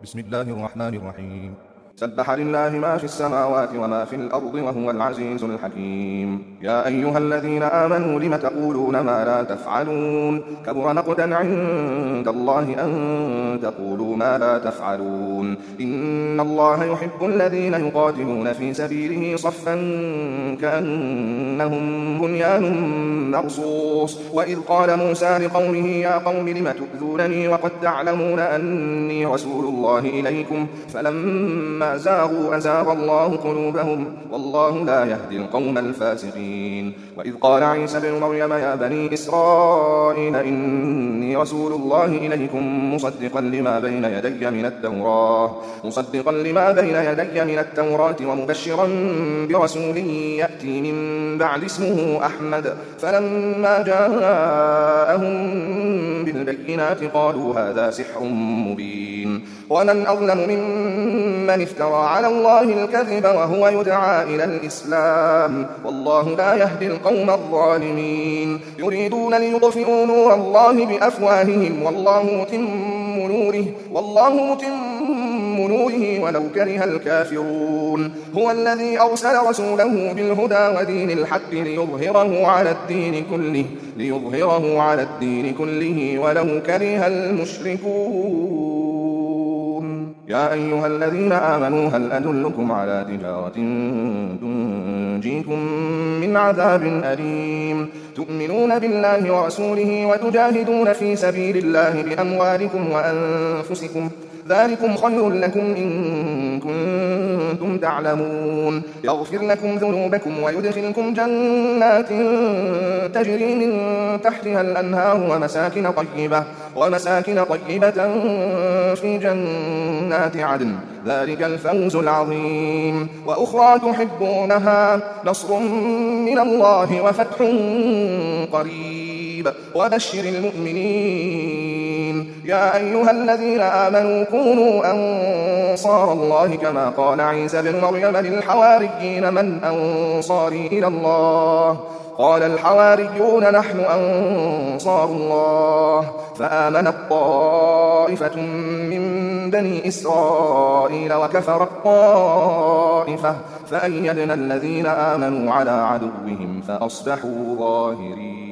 بسم الله الرحمن الرحيم. سبح لله ما في السماوات وما في الأرض وهو العزيز الحكيم. يا أيها الذين آمنوا لم تقولون ما لا تفعلون؟ كبر مقتا عند الله أن تقولوا ما لا تفعلون. إن الله يحب الذين يقاتلون في سبيله صفا كأنهم بنيان مرصوص. وإذ قال موسى لقومه يا قوم لم تؤذونني وقد تعلمون أني رسول الله إليكم فلما زاغوا أزاغ الله قلوبهم والله لا يهدي القوم الفاسقين. وإذ قال عيسى بن مريم يا بني إسرائيل إني رسول الله إليكم مصدقا لما بين يدي من التوراة ومبشرا برسول يأتي من بعد اسمه أحمد. فلما جاءهم بالبينات قالوا هذا سحر مبين. ومن أظلم ممن افترى على الله الكذب وهو يدعى إلى الإسلام والله لا يهدي القوم الظالمين. يريدون ليطفئوا نور الله بأفواههم والله متم نوره ولو كره الكافرون. هو الذي أرسل رسوله بالهدى ودين الحق ليظهره على الدين كله ولو كره المشركون. يا أيها الذين آمنوا هل أدلكم على تجارة تنجيكم من عذاب أليم؟ تؤمنون بالله ورسوله وتجاهدون في سبيل الله بأموالكم وأنفسكم ذلكم خير لكم إن كنتم تعلمون. يغفر لكم ذنوبكم ويدخلكم جنات تجري من تحتها الأنهار ومساكن طيبة في جنات عدن ذلك الفوز العظيم. وأخرى تحبونها نصر من الله وفتح قريب وبشر المؤمنين. يا أيها الذين آمنوا كونوا أنصار الله كما قال عيسى بن مريم للحواريين من أنصاري إلى الله؟ قال الحواريون نحن أنصار الله. فآمنت طائفة من بني إسرائيل وكفرت طائفة فأيدنا الذين آمنوا على عدوهم فأصبحوا ظاهرين.